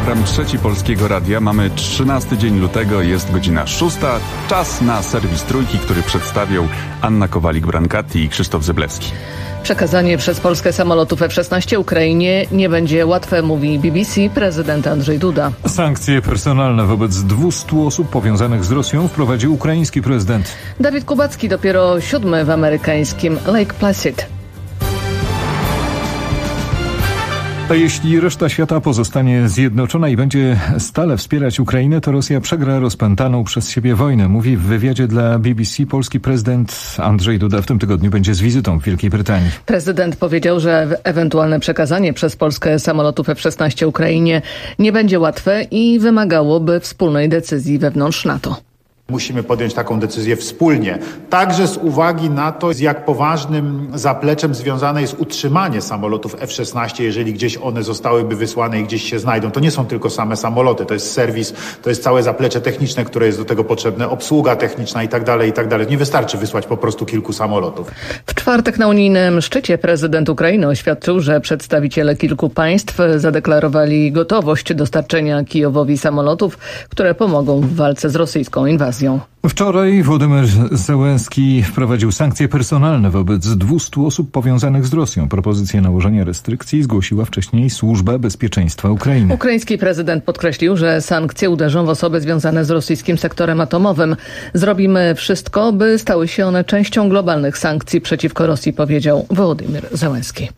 program Trzeci Polskiego Radia. Mamy 13 dzień lutego, jest godzina 6. Czas na serwis Trójki, który przedstawią Anna Kowalik-Brancati i Krzysztof Zyblewski. Przekazanie przez Polskę samolotów F-16 Ukrainie nie będzie łatwe, mówi BBC prezydent Andrzej Duda. Sankcje personalne wobec 200 osób powiązanych z Rosją wprowadził ukraiński prezydent. Dawid Kubacki dopiero 7 w amerykańskim Lake Placid. A jeśli reszta świata pozostanie zjednoczona i będzie stale wspierać Ukrainę, to Rosja przegra rozpętaną przez siebie wojnę. Mówi w wywiadzie dla BBC polski prezydent Andrzej Duda. W tym tygodniu będzie z wizytą w Wielkiej Brytanii. Prezydent powiedział, że ewentualne przekazanie przez Polskę samolotów F-16 Ukrainie nie będzie łatwe i wymagałoby wspólnej decyzji wewnątrz NATO. Musimy podjąć taką decyzję wspólnie. Także z uwagi na to, z jak poważnym zapleczem związane jest utrzymanie samolotów F-16, jeżeli gdzieś one zostałyby wysłane i gdzieś się znajdą. To nie są tylko same samoloty, to jest serwis, to jest całe zaplecze techniczne, które jest do tego potrzebne, obsługa techniczna i tak dalej, i tak dalej. Nie wystarczy wysłać po prostu kilku samolotów. W czwartek na unijnym szczycie prezydent Ukrainy oświadczył, że przedstawiciele kilku państw zadeklarowali gotowość dostarczenia Kijowowi samolotów, które pomogą w walce z rosyjską inwazją. Wczoraj Władimir Zełenski wprowadził sankcje personalne wobec 200 osób powiązanych z Rosją. Propozycję nałożenia restrykcji zgłosiła wcześniej Służba Bezpieczeństwa Ukrainy. Ukraiński prezydent podkreślił, że sankcje uderzą w osoby związane z rosyjskim sektorem atomowym. Zrobimy wszystko, by stały się one częścią globalnych sankcji przeciwko Rosji, powiedział Wołodymyr Zełenski.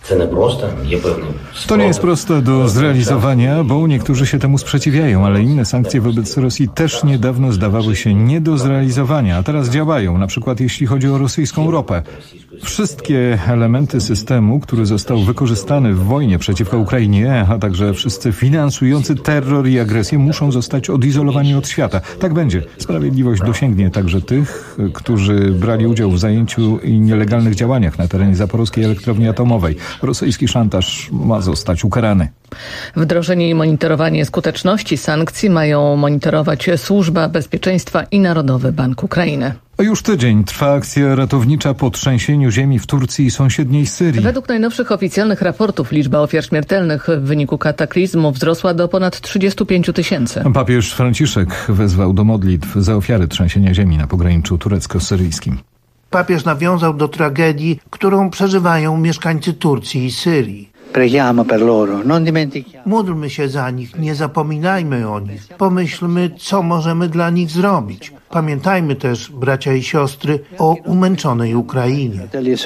To nie jest proste do zrealizowania, bo niektórzy się temu sprzeciwiają, ale inne sankcje wobec Rosji też niedawno zdawały się nie do zrealizowania, a teraz działają, na przykład jeśli chodzi o rosyjską ropę. Wszystkie elementy systemu, który został wykorzystany w wojnie przeciwko Ukrainie, a także wszyscy finansujący terror i agresję muszą zostać odizolowani od świata. Tak będzie. Sprawiedliwość dosięgnie także tych, którzy brali udział w zajęciu i nielegalnych działaniach na terenie Zaporowskiej Elektrowni Atomowej. Rosyjski szantaż ma zostać ukarany. Wdrożenie i monitorowanie skuteczności sankcji mają monitorować Służba Bezpieczeństwa i Narodowy Bank Ukrainy. Już tydzień trwa akcja ratownicza po trzęsieniu ziemi w Turcji i sąsiedniej Syrii. Według najnowszych oficjalnych raportów liczba ofiar śmiertelnych w wyniku kataklizmu wzrosła do ponad 35 000. Papież Franciszek wezwał do modlitw za ofiary trzęsienia ziemi na pograniczu turecko-syryjskim. Papież nawiązał do tragedii, którą przeżywają mieszkańcy Turcji i Syrii. Módlmy się za nich, nie zapominajmy o nich. Pomyślmy, co możemy dla nich zrobić. Pamiętajmy też, bracia i siostry, o umęczonej Ukrainie.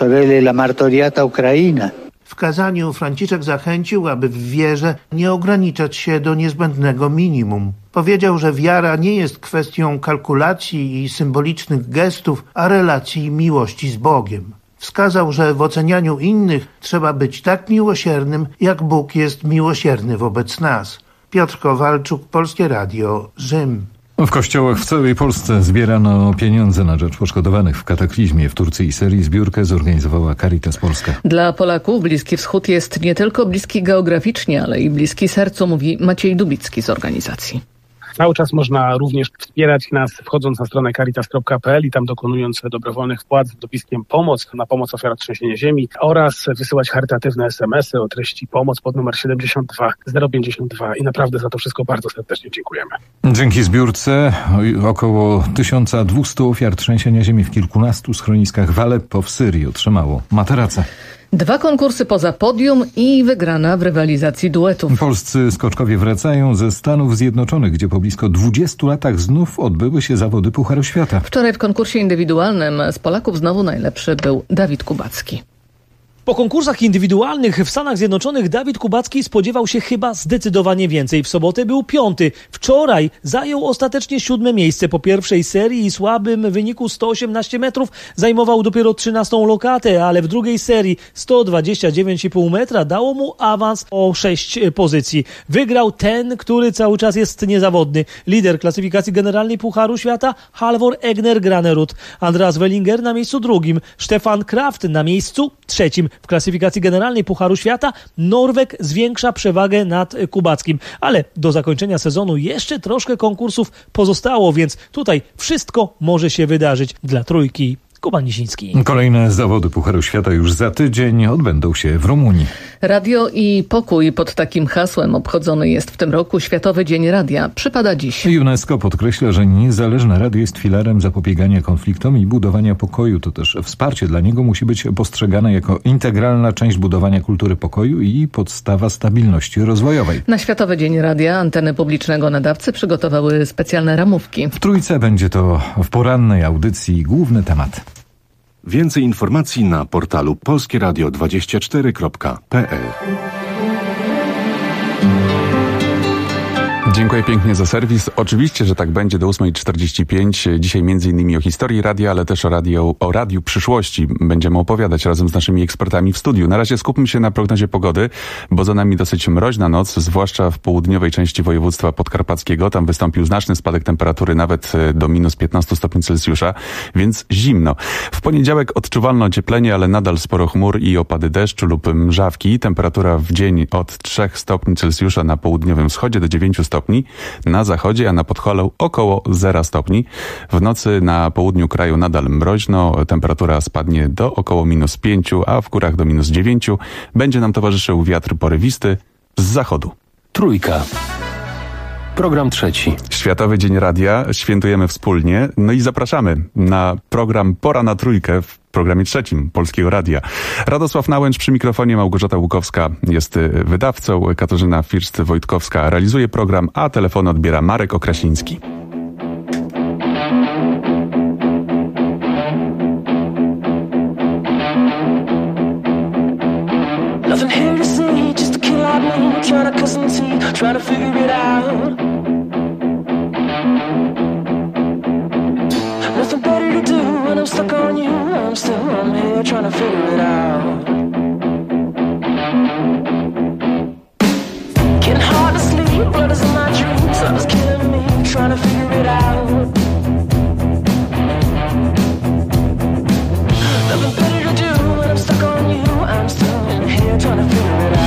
W kazaniu Franciszek zachęcił, aby w wierze nie ograniczać się do niezbędnego minimum. Powiedział, że wiara nie jest kwestią kalkulacji i symbolicznych gestów, a relacji miłości z Bogiem. Wskazał, że w ocenianiu innych trzeba być tak miłosiernym, jak Bóg jest miłosierny wobec nas. Piotr Kowalczuk, Polskie Radio, Rzym. W kościołach w całej Polsce zbierano pieniądze na rzecz poszkodowanych w kataklizmie w Turcji i Syrii. Zbiórkę zorganizowała Caritas Polska. Dla Polaków Bliski Wschód jest nie tylko bliski geograficznie, ale i bliski sercu, mówi Maciej Dubicki z organizacji. Cały czas można również wspierać nas wchodząc na stronę caritas.pl i tam dokonując dobrowolnych wpłat z dopiskiem pomoc na pomoc ofiar trzęsienia ziemi oraz wysyłać charytatywne SMS-y o treści pomoc pod numer 72052 i naprawdę za to wszystko bardzo serdecznie dziękujemy. Dzięki zbiórce około 1200 ofiar trzęsienia ziemi w kilkunastu schroniskach w Aleppo w Syrii otrzymało materace. 2 konkursy poza podium i wygrana w rywalizacji duetów. Polscy skoczkowie wracają ze Stanów Zjednoczonych, gdzie po blisko 20 latach znów odbyły się zawody Pucharu Świata. Wczoraj w konkursie indywidualnym z Polaków znowu najlepszy był Dawid Kubacki. Po konkursach indywidualnych w Stanach Zjednoczonych Dawid Kubacki spodziewał się chyba zdecydowanie więcej. W sobotę był 5. Wczoraj zajął ostatecznie 7. miejsce. Po pierwszej serii i słabym wyniku 118 metrów zajmował dopiero 13. lokatę, ale w drugiej serii 129,5 metra dało mu awans o 6 pozycji. Wygrał ten, który cały czas jest niezawodny. Lider klasyfikacji generalnej Pucharu Świata Halvor Egner Granerud. Andreas Wellinger na miejscu 2. Stefan Kraft na miejscu 3. W klasyfikacji generalnej Pucharu Świata Norweg zwiększa przewagę nad Kubackim. Ale do zakończenia sezonu jeszcze troszkę konkursów pozostało, więc tutaj wszystko może się wydarzyć. Dla Trójki Kuba Nisiński. Kolejne zawody Pucharu Świata już za tydzień odbędą się w Rumunii. Radio i pokój pod takim hasłem obchodzony jest w tym roku Światowy Dzień Radia. Przypada dziś. UNESCO podkreśla, że niezależne radio jest filarem zapobiegania konfliktom i budowania pokoju. To też wsparcie dla niego musi być postrzegane jako integralna część budowania kultury pokoju i podstawa stabilności rozwojowej. Na Światowy Dzień Radia anteny publicznego nadawcy przygotowały specjalne ramówki. W Trójce będzie to w porannej audycji główny temat. Więcej informacji na portalu polskieradio24.pl. Dziękuję pięknie za serwis. Oczywiście, że tak będzie do 8:45. Dzisiaj m.in. o historii radia, ale też o radiu przyszłości. Będziemy opowiadać razem z naszymi ekspertami w studiu. Na razie skupmy się na prognozie pogody, bo za nami dosyć mroźna noc, zwłaszcza w południowej części województwa podkarpackiego. Tam wystąpił znaczny spadek temperatury nawet do minus 15 stopni Celsjusza, więc zimno. W poniedziałek odczuwalne ocieplenie, ale nadal sporo chmur i opady deszczu lub mrzawki. Temperatura w dzień od 3 stopni Celsjusza na południowym wschodzie do 9 stopni na zachodzie, a na Podholu około 0 stopni. W nocy na południu kraju nadal mroźno, temperatura spadnie do około minus 5, a w górach do minus 9. Będzie nam towarzyszył wiatr porywisty z zachodu. Trójka. Program trzeci. Światowy Dzień Radia świętujemy wspólnie. No i zapraszamy na program Pora na Trójkę w programie trzecim Polskiego Radia. Radosław Nałęcz przy mikrofonie, Małgorzata Łukowska jest wydawcą, Katarzyna First-Wojtkowska realizuje program, a telefon odbiera Marek Okrasiński. Nothing here to see, just a kid like me, trying to cut some teeth, trying to figure it out. Nothing better to do when I'm stuck on you. I'm here trying to figure it out. Getting hard to sleep, blood is in my dreams. Love is killing me, trying to figure it out. Nothing better to do when I'm stuck on you. I'm still in here trying to figure it out.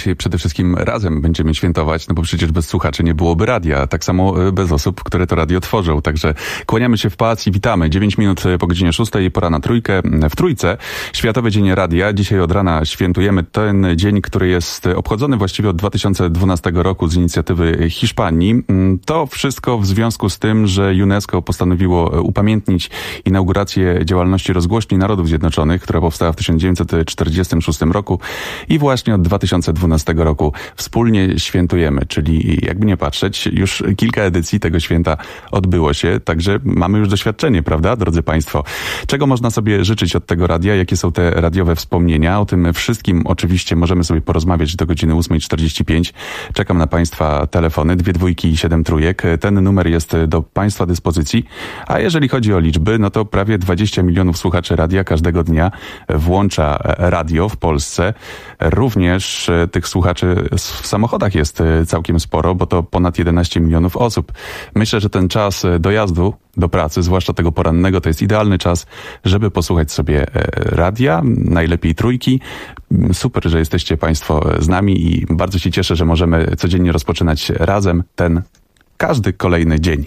dzisiaj przede wszystkim razem będziemy świętować, no bo przecież bez słuchaczy nie byłoby radia, tak samo bez osób, które to radio tworzą. Także kłaniamy się w pałac i witamy. 9 minut po godzinie 6, pora na trójkę. W Trójce Światowy Dzień Radia. Dzisiaj od rana świętujemy ten dzień, który jest obchodzony właściwie od 2012 roku z inicjatywy Hiszpanii. To wszystko w związku z tym, że UNESCO postanowiło upamiętnić inaugurację działalności Rozgłośni Narodów Zjednoczonych, która powstała w 1946 roku i właśnie od 2012 roku wspólnie świętujemy, czyli jakby nie patrzeć, już kilka edycji tego święta odbyło się, także mamy już doświadczenie, prawda, drodzy Państwo? Czego można sobie życzyć od tego radia? Jakie są te radiowe wspomnienia? O tym wszystkim oczywiście możemy sobie porozmawiać do godziny 8:45. Czekam na Państwa telefony, 2 dwójki i 7 trójek. Ten numer jest do Państwa dyspozycji, a jeżeli chodzi o liczby, no to prawie 20 milionów słuchaczy radia każdego dnia włącza radio w Polsce. Również tych słuchaczy w samochodach jest całkiem sporo, bo to ponad 11 milionów osób. Myślę, że ten czas dojazdu do pracy, zwłaszcza tego porannego, to jest idealny czas, żeby posłuchać sobie radia, najlepiej Trójki. Super, że jesteście Państwo z nami i bardzo się cieszę, że możemy codziennie rozpoczynać razem ten każdy kolejny dzień.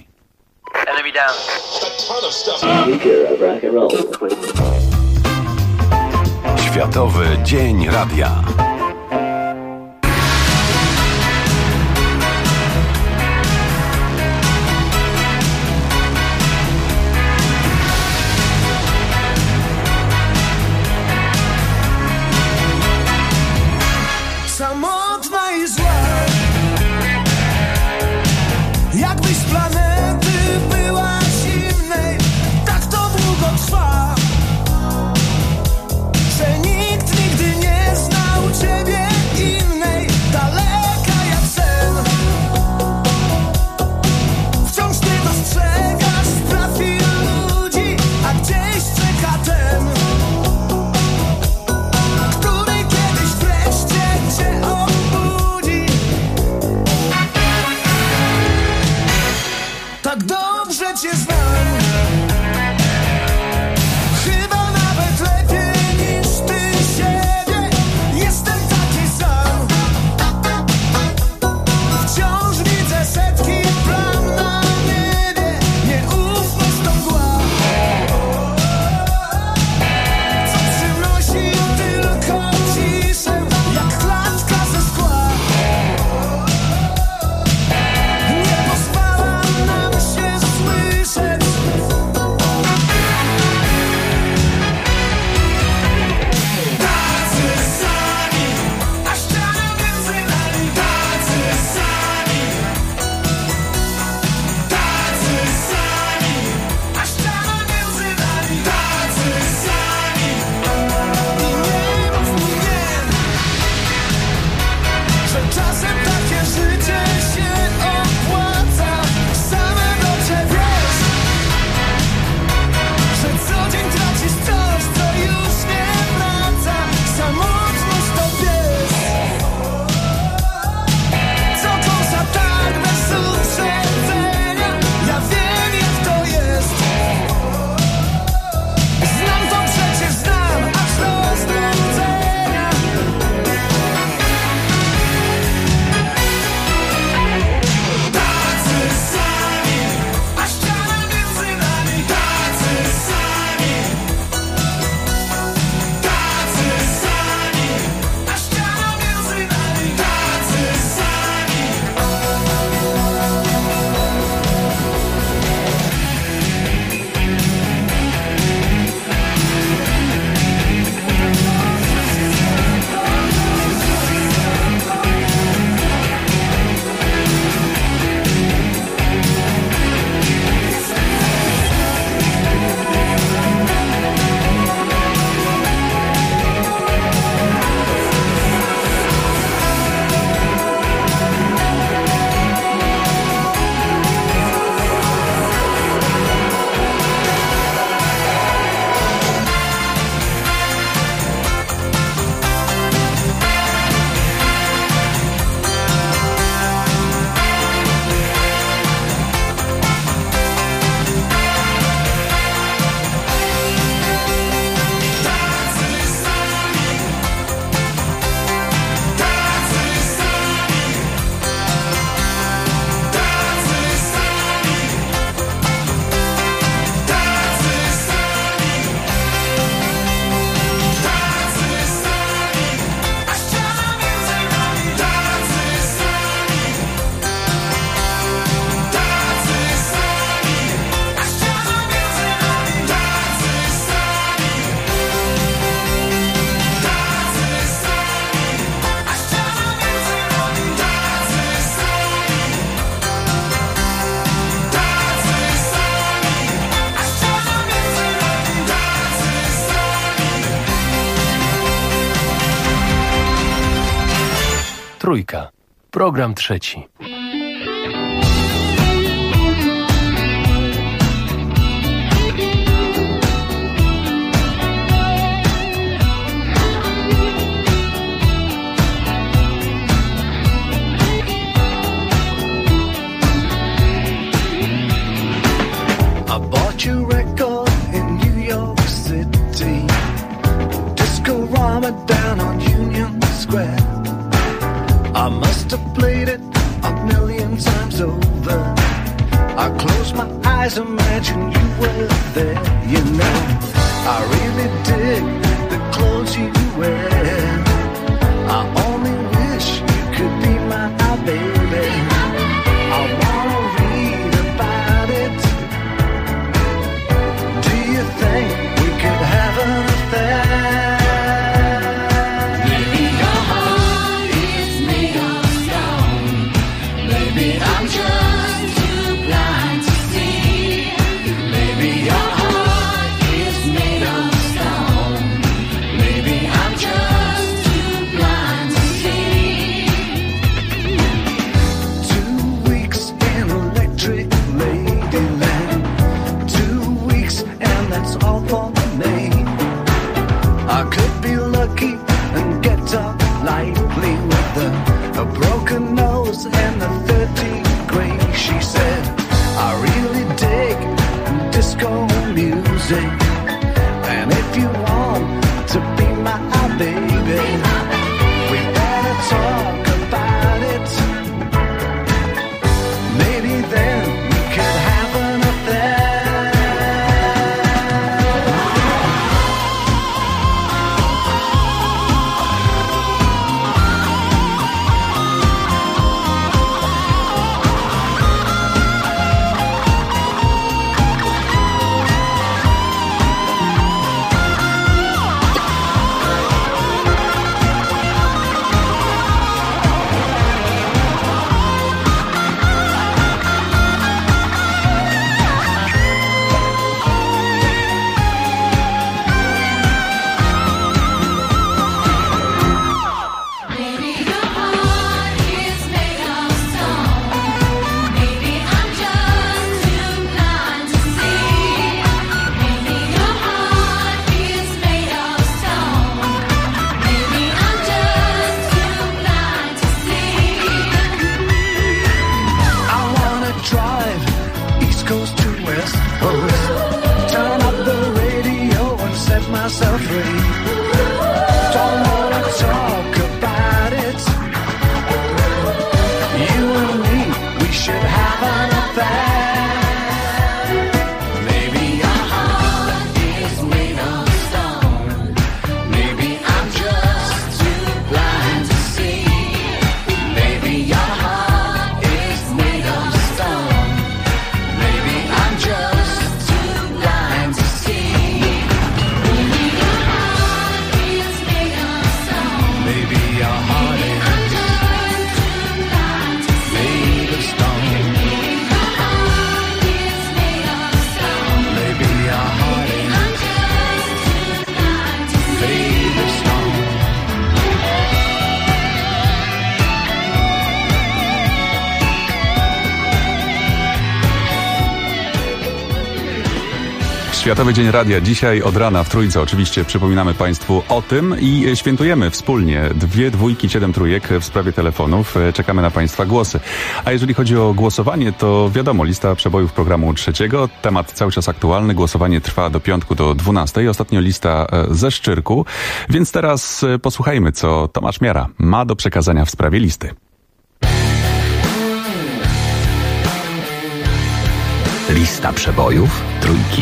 Światowy Dzień Radia. Samotna i zła, jakbyś z planety była zimnej, tak to długo trwa, że nikt nigdy nie znał Trójka. Program trzeci. I bought your record in New York City, Disco-Rama down on Union Square. I must have played it a million times over. I closed my eyes, imagine you were there. You know, I really dig the clothes you wear. I only wish you could be my baby. I wanna read about it. Do you think we could have an affair? I'm just too blind to see. Maybe your heart is made of stone. Maybe I'm just too blind to see. 2 weeks in Electric Ladyland. 2 weeks and that's all for me. I could be lucky and get up lightly with a broken nose and a 30 degree. She said, I really dig disco music, and if you want to be my baby, we better talk about it. Maybe then we could have an affair. Maybe your heart is made of stone. Maybe I'm just too blind to see. Maybe your heart is made of stone. Maybe I'm just too blind to see. I wanna drive East Coast to West Coast, turn up the radio and set myself free. Don't wanna talk about it. You and me, we should have an affair. Maybe your heart is made of stone. Maybe I'm just too blind to see. Maybe your heart is made of stone. Maybe I'm just too blind to see. Maybe your heart is made of stone. Maybe your heart Maybe I'm just too blind to see. made of stone. Maybe your heart is made of stone. Maybe your heart I'm just too blind to see. made of stone. Światowy Dzień Radia. Dzisiaj od rana w Trójce oczywiście przypominamy Państwu o tym i świętujemy wspólnie 2 dwójki, 7 trójek w sprawie telefonów. Czekamy na Państwa głosy. A jeżeli chodzi o głosowanie, to wiadomo, lista przebojów programu trzeciego. Temat cały czas aktualny. Głosowanie trwa do piątku do 12. Ostatnio lista ze Szczyrku. Więc teraz posłuchajmy, co Tomasz Miara ma do przekazania w sprawie listy. Lista przebojów Trójki.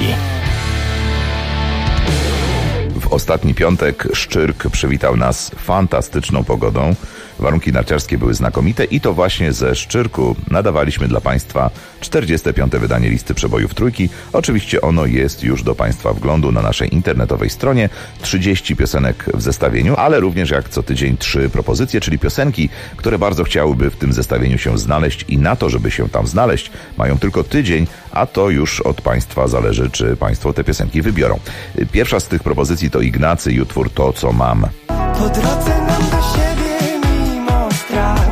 W ostatni piątek Szczyrk przywitał nas fantastyczną pogodą. Warunki narciarskie były znakomite i to właśnie ze Szczyrku nadawaliśmy dla Państwa 45. wydanie listy przebojów Trójki. Oczywiście ono jest już do Państwa wglądu na naszej internetowej stronie. 30 piosenek w zestawieniu, ale również jak co tydzień 3 propozycje, czyli piosenki, które bardzo chciałyby w tym zestawieniu się znaleźć i na to, żeby się tam znaleźć, mają tylko tydzień, a to już od Państwa zależy, czy Państwo te piosenki wybiorą. Pierwsza z tych propozycji to Ignacy i utwór To, co mam. Po drodze nam do siebie mimo strach.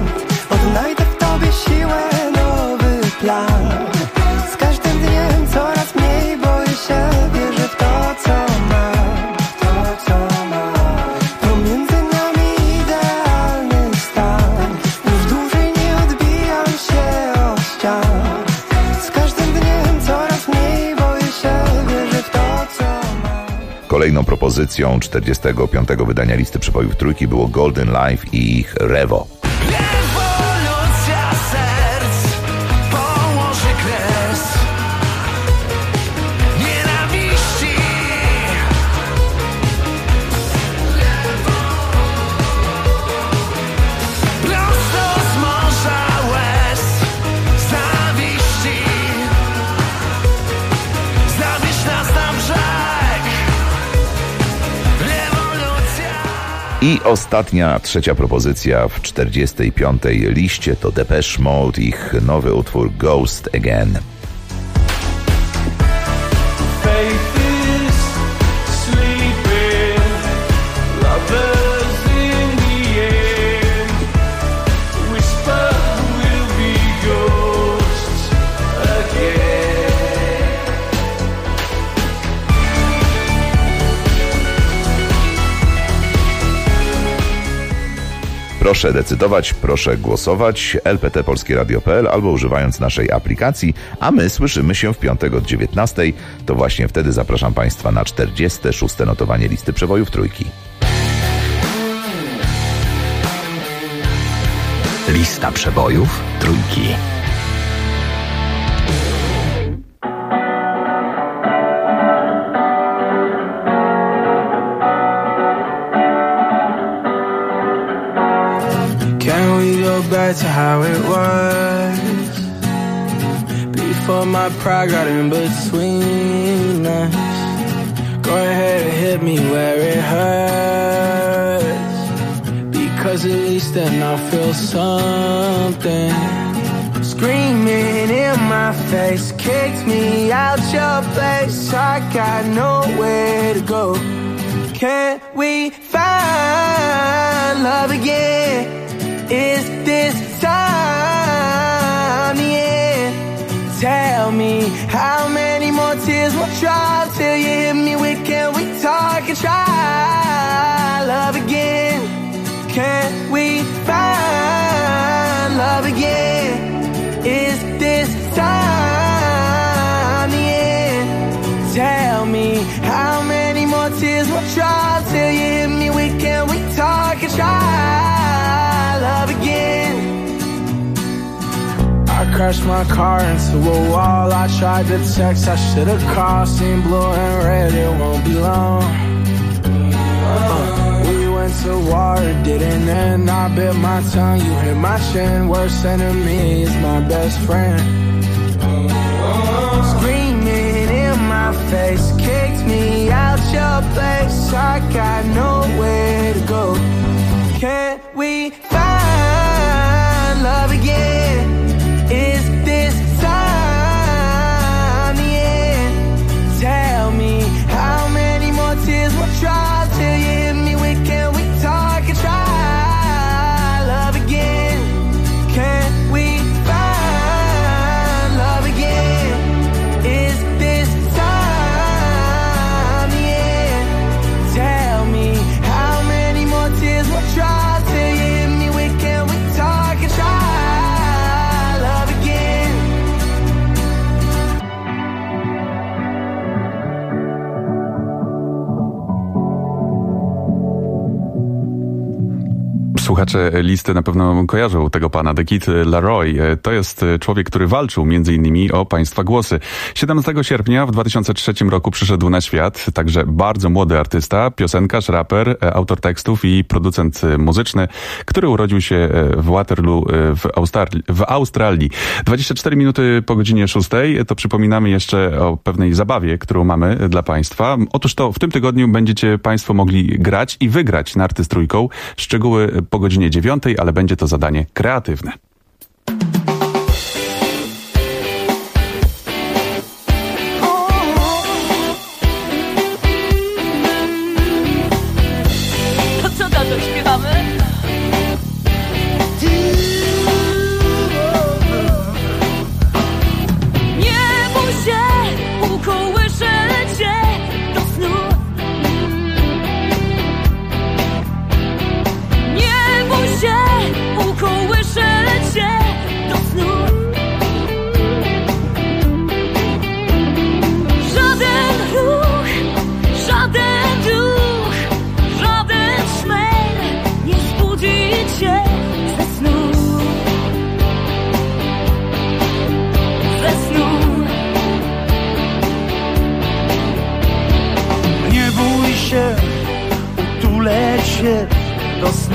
Kolejną propozycją 45. wydania listy przebojów trójki było Golden Life i ich Revo. Rewolucja serc położy kres nienawiści. Prosto z morza łez zawiści. Zabierz nas na brzeg. Rewolucja. I ostatnia, trzecia propozycja w 45. liście to Depeche Mode, ich nowy utwór Ghost Again. Faith is sleeping, lovers in the air. Whisper will be ghosts again. Proszę decydować, proszę głosować, lptpolskieradio.pl albo używając naszej aplikacji, a my słyszymy się w piątek od 19. To właśnie wtedy zapraszam Państwa na 46. notowanie listy przebojów trójki. Lista przebojów trójki. Can we go back to how it was before my pride got in between us? Go ahead and hit me where it hurts, because at least then I'll feel something. Screaming in my face, kicked me out your place. I got nowhere to go. Can we find love again? Is this time the end? Tell me how many more tears will drop till you hit me with can we talk and try love again? Can we find love again? Is this time the end? Tell me how many more tears will drop till you hit me with can we talk and try love again? I crashed my car into a wall. I tried to text, I should've called. Seen blue and red, it won't be long. We went to war, it didn't end. I bit my tongue, you hit my chin. Worst enemy is my best friend. Screaming in my face, kicked me out your place. I got nowhere to go. Can we find love again? Is this time the end? Tell me how many more tears will drop till you hit me with can we talk and try love again? Can we find love again? Is this time the end? Tell me how many more tears will drop till you hit me with can we talk and try love again? Słuchacze listy na pewno kojarzą tego pana, The Kid Laroi. To jest człowiek, który walczył m.in. o państwa głosy. 17 sierpnia w 2003 roku przyszedł na świat także bardzo młody artysta, piosenkarz, raper, autor tekstów i producent muzyczny, który urodził się w Waterloo w Australii. 24 minuty po godzinie 6 to przypominamy jeszcze o pewnej zabawie, którą mamy dla państwa. Otóż to w tym tygodniu będziecie państwo mogli grać i wygrać narty z trójką. Szczegóły po godzinie 9, ale będzie to zadanie kreatywne. To co, tato, śpiewamy? Nie bój się, ukołyszę cię do snu. Nie bój się, ukołyszę cię. się, utulę cię do snu.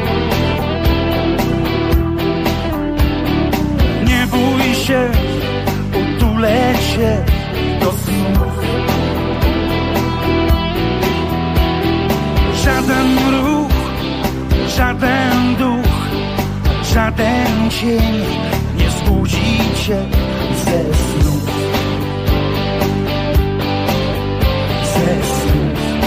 Nie bój się, utulę cię do snu. Żaden ruch, żaden duch, żaden cień nie zbudzi cię ze snu. Ze snu.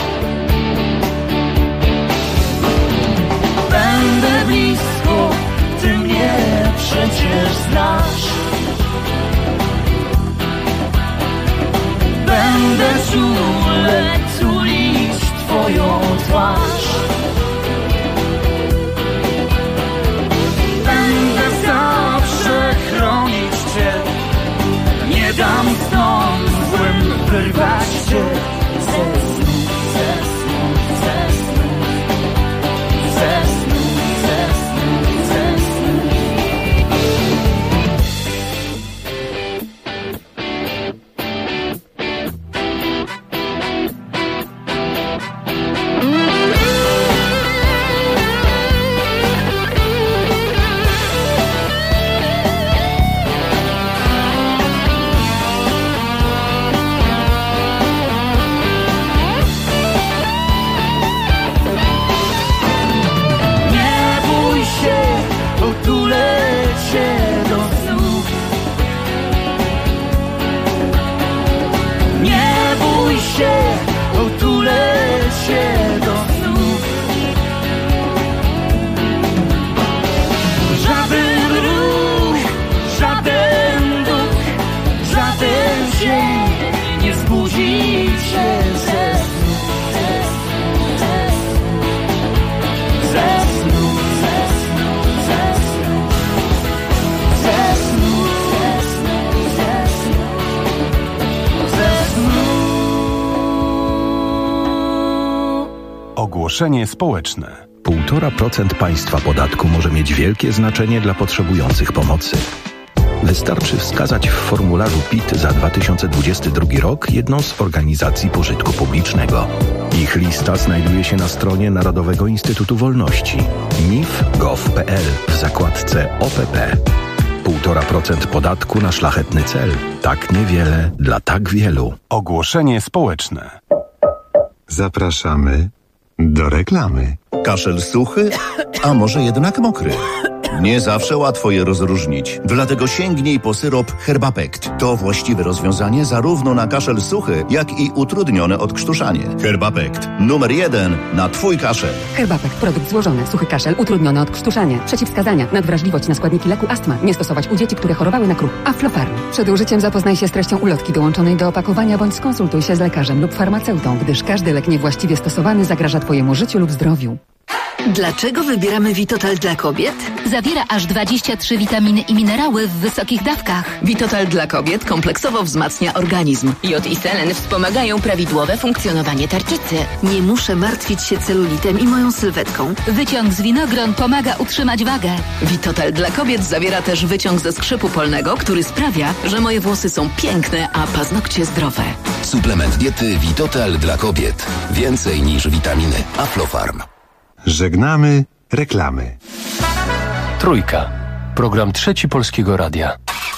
Będę blisko, ty mnie przecież znasz. Będę czule tulić twoją twarz. Będę zawsze chronić cię. Nie dam stąd złym wyrwać cię ze snu, ze snu, ze snu, ze snu, ze snu, ze snu. Ogłoszenie społeczne. 1,5% państwa podatku może mieć wielkie znaczenie dla potrzebujących pomocy. Wystarczy wskazać w formularzu PIT za 2022 rok jedną z organizacji pożytku publicznego. Ich lista znajduje się na stronie Narodowego Instytutu Wolności mif.gov.pl w zakładce OPP. 1,5% podatku na szlachetny cel. Tak niewiele dla tak wielu. Ogłoszenie społeczne. Zapraszamy do reklamy. Kaszel suchy, a może jednak mokry? Nie zawsze łatwo je rozróżnić. Dlatego sięgnij po syrop Herbapekt. To właściwe rozwiązanie zarówno na kaszel suchy, jak i utrudnione odkrztuszanie. Herbapekt. Numer 1 na twój kaszel. Herbapekt. Produkt złożony. Suchy kaszel, utrudnione odkrztuszanie. Przeciwwskazania. Nadwrażliwość na składniki leku astma. Nie stosować u dzieci, które chorowały na kruch. Aflofarm. Przed użyciem zapoznaj się z treścią ulotki dołączonej do opakowania bądź skonsultuj się z lekarzem lub farmaceutą, gdyż każdy lek niewłaściwie stosowany zagraża twojemu życiu lub zdrowiu. Dlaczego wybieramy Vitotal dla kobiet? Zawiera aż 23 witaminy i minerały w wysokich dawkach. Vitotal dla kobiet kompleksowo wzmacnia organizm. Jod i selen wspomagają prawidłowe funkcjonowanie tarczycy. Nie muszę martwić się celulitem i moją sylwetką. Wyciąg z winogron pomaga utrzymać wagę. Vitotal dla kobiet zawiera też wyciąg ze skrzypu polnego, który sprawia, że moje włosy są piękne, a paznokcie zdrowe. Suplement diety Vitotal dla kobiet. Więcej niż witaminy. Aflofarm. Żegnamy reklamy. Trójka. Program Trzeci Polskiego Radia.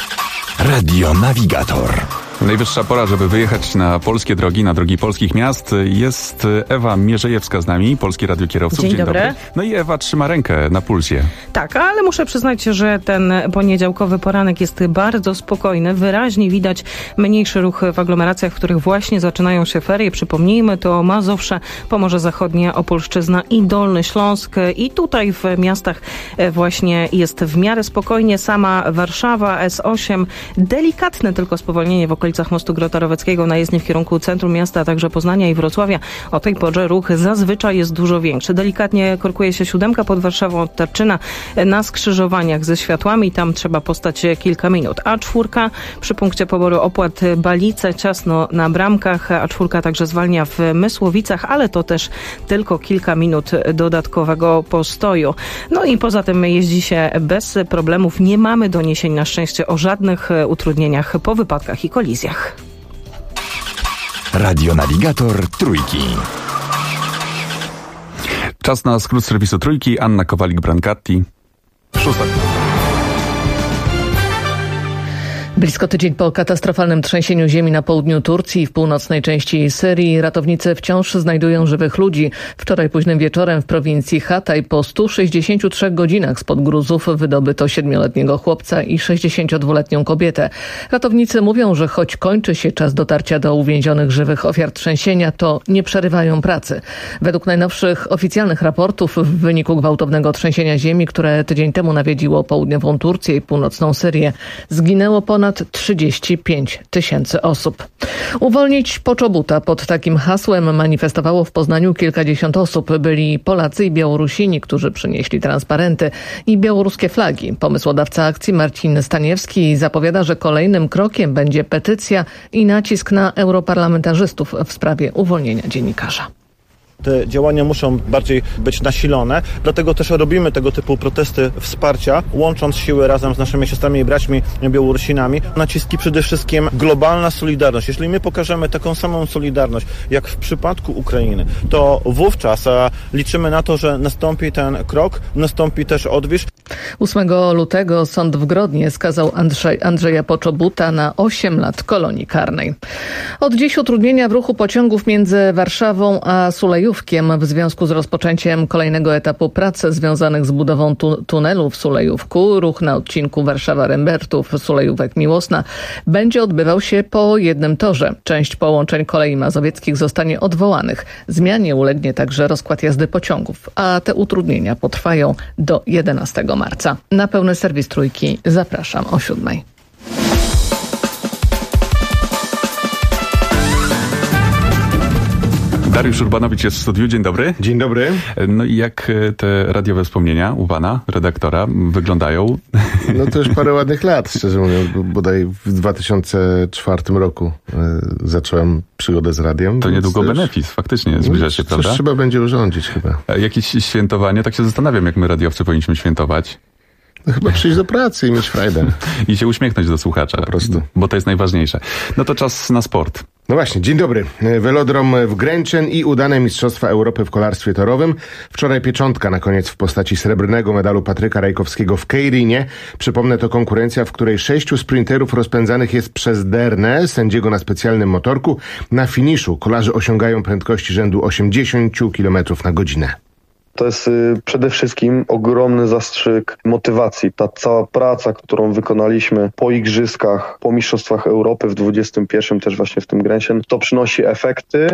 Radio Navigator. Najwyższa pora, żeby wyjechać na polskie drogi, na drogi polskich miast. Jest Ewa Mierzejewska z nami, Polskie Radio Kierowców. Dzień dobry. No i Ewa trzyma rękę na pulsie. Tak, ale muszę przyznać, że ten poniedziałkowy poranek jest bardzo spokojny. Wyraźnie widać mniejszy ruch w aglomeracjach, w których właśnie zaczynają się ferie. Przypomnijmy, to Mazowsze, Pomorze Zachodnie, Opolszczyzna i Dolny Śląsk. I tutaj w miastach właśnie jest w miarę spokojnie. Sama Warszawa, S8, delikatne tylko spowolnienie w okolicach Mostu Grota-Roweckiego na jezdni w kierunku centrum miasta, a także Poznania i Wrocławia. O tej porze ruch zazwyczaj jest dużo większy. Delikatnie korkuje się 7 pod Warszawą od Tarczyna na skrzyżowaniach ze światłami. Tam trzeba postać kilka minut. A4 przy punkcie poboru opłat Balice, ciasno na bramkach. A4 także zwalnia w Mysłowicach, ale to też tylko kilka minut dodatkowego postoju. No i poza tym jeździ się bez problemów. Nie mamy doniesień na szczęście o żadnych utrudnieniach po wypadkach i kolizjach. Radio Navigator Trójki. Czas na skrót serwisu Trójki. Anna Kowalik-Brancati. 6. Blisko tydzień po katastrofalnym trzęsieniu ziemi na południu Turcji i w północnej części Syrii ratownicy wciąż znajdują żywych ludzi. Wczoraj późnym wieczorem w prowincji Hatay po 163 godzinach spod gruzów wydobyto 7-letniego chłopca i 62-letnią kobietę. Ratownicy mówią, że choć kończy się czas dotarcia do uwięzionych żywych ofiar trzęsienia, to nie przerywają pracy. Według najnowszych oficjalnych raportów w wyniku gwałtownego trzęsienia ziemi, które tydzień temu nawiedziło południową Turcję i północną Syrię, zginęło ponad 35 000 osób. Uwolnić Poczobuta. Pod takim hasłem manifestowało w Poznaniu kilkadziesiąt osób. Byli Polacy i Białorusini, którzy przynieśli transparenty i białoruskie flagi. Pomysłodawca akcji Marcin Staniewski zapowiada, że kolejnym krokiem będzie petycja i nacisk na europarlamentarzystów w sprawie uwolnienia dziennikarza. Te działania muszą bardziej być nasilone, dlatego też robimy tego typu protesty wsparcia, łącząc siły razem z naszymi siostrami i braćmi Białorusinami. Naciski przede wszystkim globalna solidarność. Jeśli my pokażemy taką samą solidarność, jak w przypadku Ukrainy, to wówczas liczymy na to, że nastąpi ten krok, nastąpi też odwilż. 8 lutego sąd w Grodnie skazał Andrzeja Poczobuta na 8 lat kolonii karnej. Od dziś utrudnienia w ruchu pociągów między Warszawą a Sulejówkiem w związku z rozpoczęciem kolejnego etapu prac związanych z budową tunelu w Sulejówku. Ruch na odcinku Warszawa-Rembertów, Sulejówek-Miłosna będzie odbywał się po jednym torze. Część połączeń kolei mazowieckich zostanie odwołanych. Zmianie ulegnie także rozkład jazdy pociągów, a te utrudnienia potrwają do 11 marca. Na pełny serwis Trójki zapraszam o 7. Dariusz Urbanowicz jest w studiu. Dzień dobry. Dzień dobry. No i jak te radiowe wspomnienia u pana, redaktora, wyglądają? No to już parę ładnych lat, szczerze mówiąc. Bodaj w 2004 roku zacząłem przygodę z radiem. To niedługo benefis, faktycznie zbliża się, prawda? Coś trzeba będzie urządzić chyba. Jakieś świętowanie? Tak się zastanawiam, jak my radiowcy powinniśmy świętować. No chyba przyjść do pracy i mieć frajdę. I się uśmiechnąć do słuchacza. Po prostu. Bo to jest najważniejsze. No to czas na sport. No właśnie, dzień dobry. Velodrom w Gręczyn i udane Mistrzostwa Europy w kolarstwie torowym. Wczoraj pieczątka na koniec w postaci srebrnego medalu Patryka Rajkowskiego w Kejrinie. Przypomnę, to konkurencja, w której 6 sprinterów rozpędzanych jest przez Dernę, sędziego na specjalnym motorku. Na finiszu kolarze osiągają prędkości rzędu 80 km na godzinę. To jest przede wszystkim ogromny zastrzyk motywacji. Ta cała praca, którą wykonaliśmy po igrzyskach, po Mistrzostwach Europy w 21 też właśnie w tym Gręczyn, to przynosi efekty,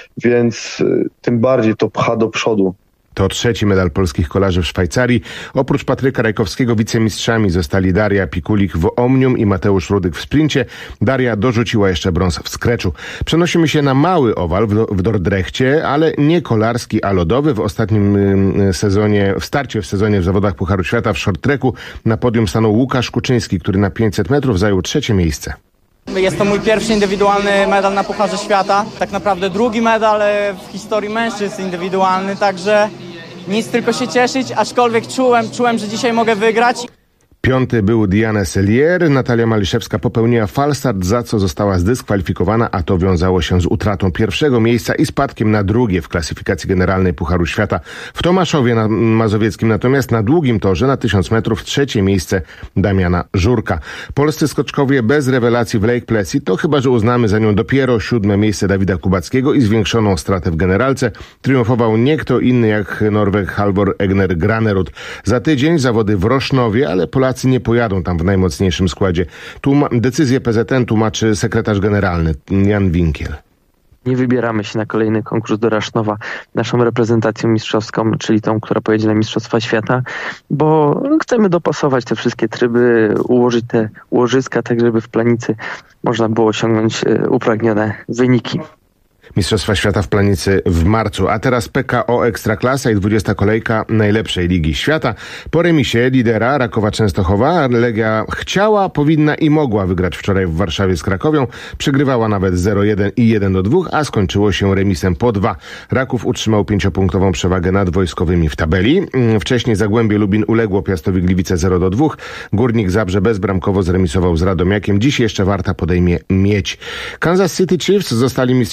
więc tym bardziej to pcha do przodu. To 3. medal polskich kolarzy w Szwajcarii. Oprócz Patryka Rajkowskiego wicemistrzami zostali Daria Pikulik w Omnium i Mateusz Rudyk w sprincie. Daria dorzuciła jeszcze brąz w skreczu. Przenosimy się na mały owal w Dordrechcie, ale nie kolarski, a lodowy. W ostatnim starcie w sezonie w zawodach Pucharu Świata w short tracku na podium stanął Łukasz Kuczyński, który na 500 metrów zajął 3. miejsce. Jest to mój pierwszy indywidualny medal na Pucharze Świata. Tak naprawdę drugi medal w historii mężczyzn indywidualny, także nic, tylko się cieszyć, aczkolwiek czułem, że dzisiaj mogę wygrać. 5. był Diana Sellier. Natalia Maliszewska popełniła falstart, za co została zdyskwalifikowana, a to wiązało się z utratą 1. miejsca i spadkiem na 2. w klasyfikacji generalnej Pucharu Świata. W Tomaszowie Mazowieckim natomiast na długim torze na 1000 metrów 3. miejsce Damiana Żurka. Polscy skoczkowie bez rewelacji w Lake Placid, to chyba, że uznamy za nią dopiero 7. miejsce Dawida Kubackiego i zwiększoną stratę w generalce. Triumfował nie kto inny jak Norweg Halvor Egner Granerud. Za tydzień zawody w Rosznowie, ale Polacy nie pojadą tam w najmocniejszym składzie. Decyzję PZN tłumaczy sekretarz generalny Jan Winkiel. Nie wybieramy się na kolejny konkurs do Rasznowa naszą reprezentacją mistrzowską, czyli tą, która pojedzie na Mistrzostwa Świata, bo chcemy dopasować te wszystkie tryby, ułożyć te łożyska, tak żeby w Planicy można było osiągnąć upragnione wyniki. Mistrzostwa Świata w Planicy w marcu, a teraz PKO Ekstraklasa i 20. kolejka najlepszej ligi świata. Po remisie lidera Rakowa Częstochowa Legia chciała, powinna i mogła wygrać wczoraj w Warszawie z Krakowią. Przegrywała nawet 0-1 i 1-2, a skończyło się remisem po 2. Raków utrzymał 5-punktową przewagę nad wojskowymi w tabeli. Wcześniej Zagłębie Lubin uległo Piastowi Gliwice 0-2. Górnik Zabrze bezbramkowo zremisował z Radomiakiem. Dziś jeszcze Warta podejmie Miedź. Kansas City Chiefs zostali mistrzami ligi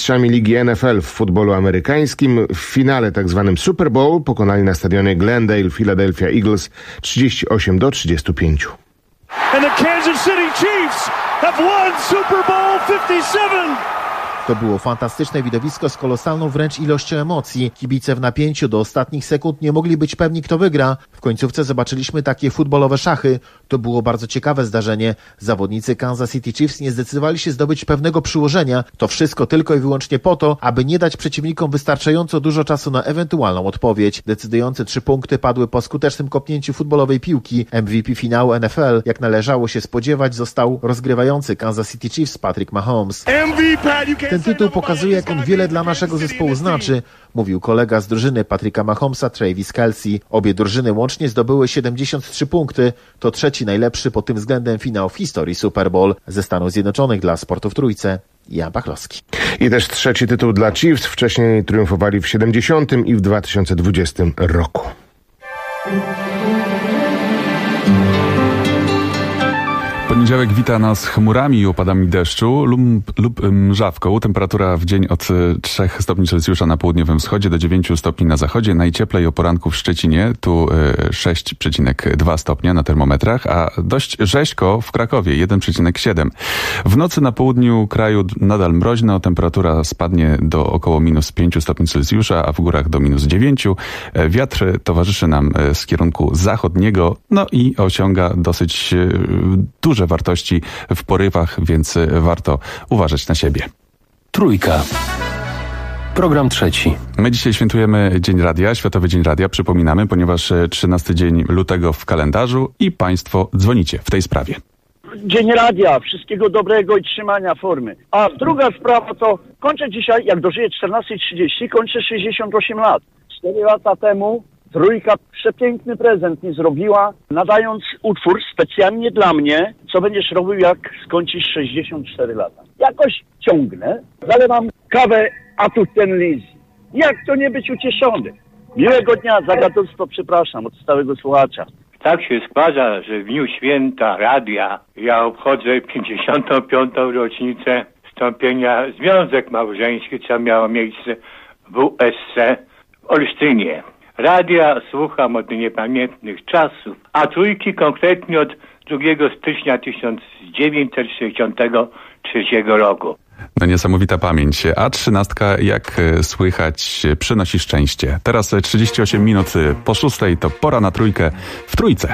ligi NFL w futbolu amerykańskim. W finale tzw. Super Bowl pokonali na stadionie Glendale Philadelphia Eagles 38-35. And the Kansas City Chiefs have won Super Bowl 57. To było fantastyczne widowisko z kolosalną wręcz ilością emocji. Kibice w napięciu do ostatnich sekund nie mogli być pewni, kto wygra. W końcówce zobaczyliśmy takie futbolowe szachy. To było bardzo ciekawe zdarzenie. Zawodnicy Kansas City Chiefs nie zdecydowali się zdobyć pewnego przyłożenia. To wszystko tylko i wyłącznie po to, aby nie dać przeciwnikom wystarczająco dużo czasu na ewentualną odpowiedź. Decydujące 3 punkty padły po skutecznym kopnięciu futbolowej piłki. MVP finału NFL, jak należało się spodziewać, został rozgrywający Kansas City Chiefs Patrick Mahomes. Ten tytuł pokazuje, jak on wiele dla naszego zespołu znaczy, mówił kolega z drużyny Patricka Mahomesa, Travis Kelce. Obie drużyny łącznie zdobyły 73 punkty. To trzeci najlepszy pod tym względem finał w historii Super Bowl. Ze Stanów Zjednoczonych dla Sportu w Trójce, Jan Pachlowski. I też trzeci tytuł dla Chiefs. Wcześniej triumfowali w 70 i w 2020 roku. Poniedziałek wita nas chmurami i opadami deszczu lub mrzawką. Temperatura w dzień od 3 stopni Celsjusza na południowym wschodzie do 9 stopni na zachodzie. Najcieplej o poranku w Szczecinie, tu 6,2 stopnia na termometrach, a dość rzeźko w Krakowie, 1,7. W nocy na południu kraju nadal mroźno. Temperatura spadnie do około minus 5 stopni Celsjusza, a w górach do minus 9. Wiatr towarzyszy nam z kierunku zachodniego, no i osiąga dosyć duże wartości w porywach, więc warto uważać na siebie. Trójka. Program trzeci. My dzisiaj świętujemy Dzień Radia, Światowy Dzień Radia, przypominamy, ponieważ 13 dzień lutego w kalendarzu i Państwo dzwonicie w tej sprawie. Dzień Radia, wszystkiego dobrego i trzymania formy. A druga sprawa to kończę dzisiaj, jak dożyję 14:30, kończę 68 lat. 4 lata temu Trójka przepiękny prezent mi zrobiła, nadając utwór specjalnie dla mnie, co będziesz robił, jak skończysz 64 lata. Jakoś ciągnę, zalewam kawę, a tu ten Liz. Jak to nie być ucieszony? Miłego dnia, za gadulstwo przepraszam od stałego słuchacza. Tak się składa, że w dniu święta radia ja obchodzę 55. rocznicę wstąpienia związek małżeński, co miało miejsce w WSC w Olsztynie. Radia słucham od niepamiętnych czasów, a Trójki konkretnie od 2 stycznia 1963 roku. No niesamowita pamięć. A 13, jak słychać, przynosi szczęście. Teraz 38 minut po 6, to pora na Trójkę w Trójce.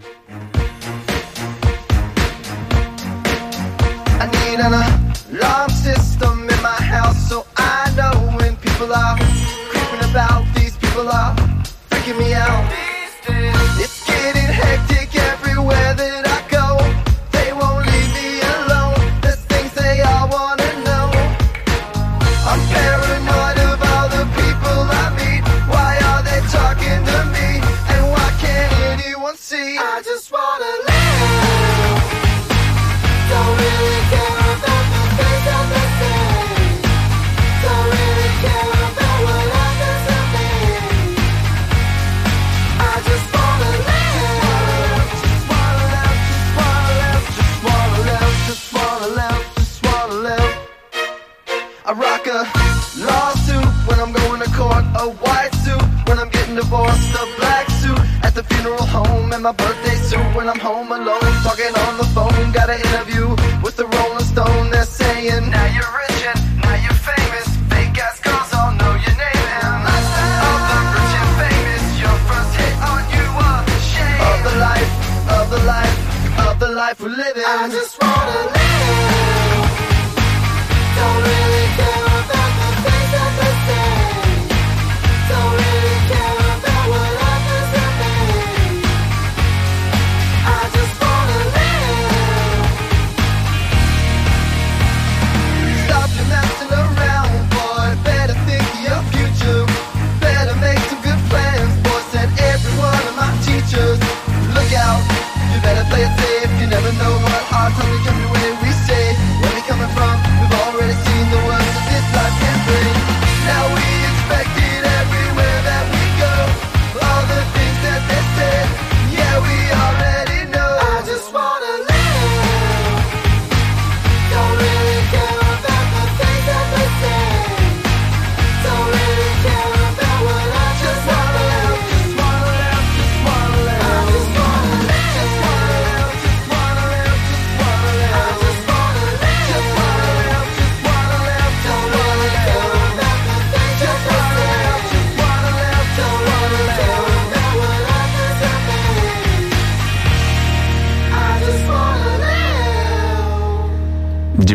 Me out. It's getting hectic everywhere that I go. They won't leave me alone. There's things they all wanna know. I'm paranoid of all the people I meet. Why are they talking to me? And why can't anyone see? I just wanna live. Don't really care about the things that they say. Don't really care about what happens to me. I just wanna live. Just wanna live, just wanna live, just wanna live, just wanna live, just wanna live. I rock a lawsuit when I'm going to court, a white suit when I'm getting divorced, a black suit at the funeral home, and my birthday suit when I'm home alone, talking on the phone. Got an interview with the Rolling Stone. They're saying, now you're rich and now you're famous. Fake ass girls all know your name and all the rich and famous. Your first hit on you a shame of the life, of the life, of the life we're living. I just wanna live. Don't really care about the things that they say. Don't really care about what happens to me. I just wanna live. Stop your messing around, boy. Better think of your future. Better make some good plans, boy. Said every one of my teachers. Look out, you better play it safe. You never know what hard times come your way.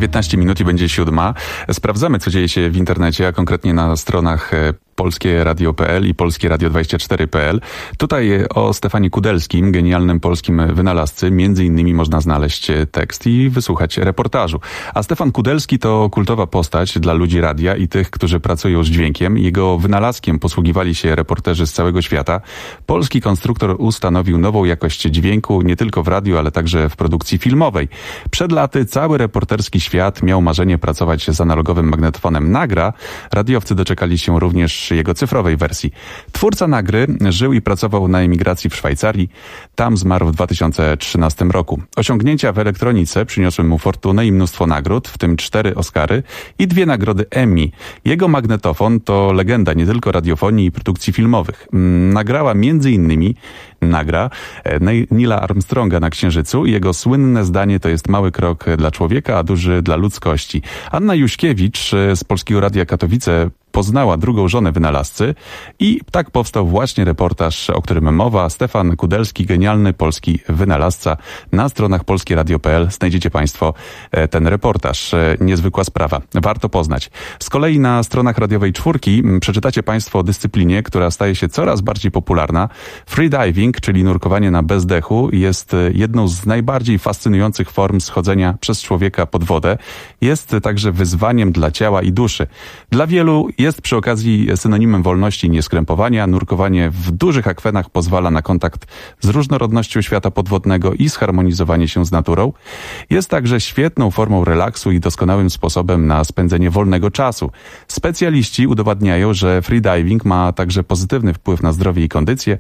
19 minut i będzie 7. Sprawdzamy, co dzieje się w internecie, a konkretnie na stronach polskieradio.pl i polskieradio24.pl. Tutaj o Stefanie Kudelskim, genialnym polskim wynalazcy, między innymi można znaleźć tekst i wysłuchać reportażu. A Stefan Kudelski to kultowa postać dla ludzi radia i tych, którzy pracują z dźwiękiem. Jego wynalazkiem posługiwali się reporterzy z całego świata. Polski konstruktor ustanowił nową jakość dźwięku nie tylko w radiu, ale także w produkcji filmowej. Przed laty cały reporterski świat miał marzenie pracować z analogowym magnetofonem Nagra. Radiowcy doczekali się również jego cyfrowej wersji. Twórca Nagry żył i pracował na emigracji w Szwajcarii. Tam zmarł w 2013 roku. Osiągnięcia w elektronice przyniosły mu fortunę i mnóstwo nagród, w tym 4 Oscary i 2 nagrody Emmy. Jego magnetofon to legenda nie tylko radiofonii i produkcji filmowych. Nagrała m.in. Neila Armstronga na Księżycu i jego słynne zdanie to jest mały krok dla człowieka, a duży dla ludzkości. Anna Juśkiewicz z Polskiego Radia Katowice poznała drugą żonę wynalazcy i tak powstał właśnie reportaż, o którym mowa. Stefan Kudelski, genialny polski wynalazca. Na stronach polskieradio.pl znajdziecie Państwo ten reportaż. Niezwykła sprawa. Warto poznać. Z kolei na stronach radiowej Czwórki przeczytacie Państwo o dyscyplinie, która staje się coraz bardziej popularna. Freediving, czyli nurkowanie na bezdechu, jest jedną z najbardziej fascynujących form schodzenia przez człowieka pod wodę. Jest także wyzwaniem dla ciała i duszy. Dla wielu jest przy okazji synonimem wolności i nieskrępowania. Nurkowanie w dużych akwenach pozwala na kontakt z różnorodnością świata podwodnego i zharmonizowanie się z naturą. Jest także świetną formą relaksu i doskonałym sposobem na spędzenie wolnego czasu. Specjaliści udowadniają, że freediving ma także pozytywny wpływ na zdrowie i kondycję.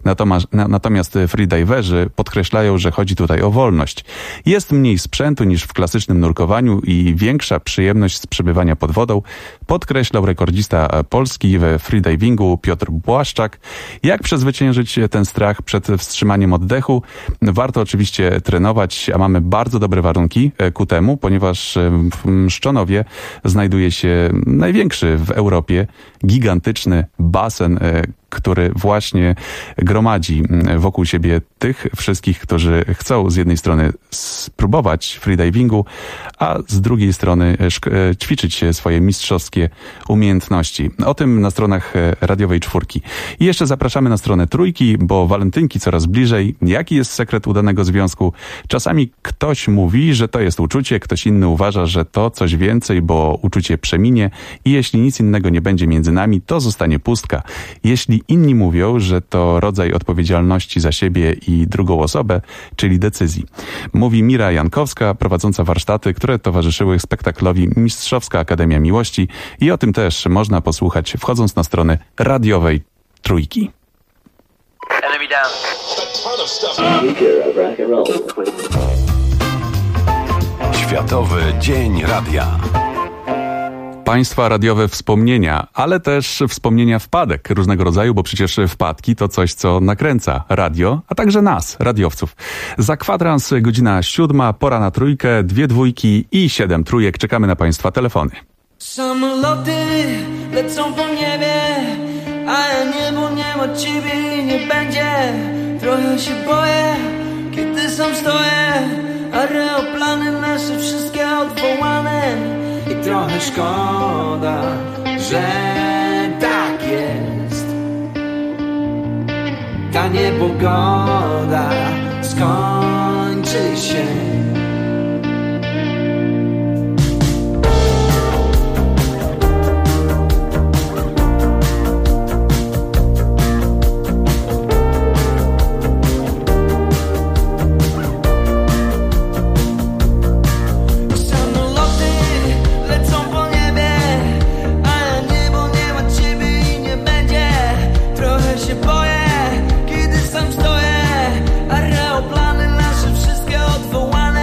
Natomiast freediverzy podkreślają, że chodzi tutaj o wolność. Jest mniej sprzętu niż w klasycznym nurkowaniu i większa przyjemność z przebywania pod wodą, podkreślał rekordzista Polski we freedivingu Piotr Błaszczak. Jak przezwyciężyć ten strach przed wstrzymaniem oddechu? Warto oczywiście trenować, a mamy bardzo dobre warunki ku temu, ponieważ w Mszczonowie znajduje się największy w Europie gigantyczny basen, który właśnie gromadzi wokół siebie tych wszystkich, którzy chcą z jednej strony spróbować freedivingu, a z drugiej strony ćwiczyć swoje mistrzowskie umiejętności. O tym na stronach radiowej Czwórki. I jeszcze zapraszamy na stronę Trójki, bo walentynki coraz bliżej. Jaki jest sekret udanego związku? Czasami ktoś mówi, że to jest uczucie, ktoś inny uważa, że to coś więcej, bo uczucie przeminie i jeśli nic innego nie będzie między nami, to zostanie pustka. Jeśli inni mówią, że to rodzaj odpowiedzialności za siebie i drugą osobę, czyli decyzji. Mówi Mira Jankowska, prowadząca warsztaty, które towarzyszyły spektaklowi Mistrzowska Akademia Miłości i o tym też można posłuchać wchodząc na stronę radiowej Trójki. Światowy Dzień Radia. Państwa radiowe wspomnienia, ale też wspomnienia wpadek różnego rodzaju, bo przecież wpadki to coś, co nakręca radio, a także nas, radiowców. Za kwadrans godzina 7, pora na trójkę, 2 dwójki i 7 trójek. Czekamy na Państwa telefony. Samoloty lecą po niebie, a ja niebo nie ma ciebie i nie będzie. Trochę się boję, kiedy sam stoję, aeroplany nasze wszystkie odwołane. I trochę szkoda, że tak jest. Ta niepogoda skończy się. Boję, kiedy sam stoję, aeroplany nasze wszystkie odwołane.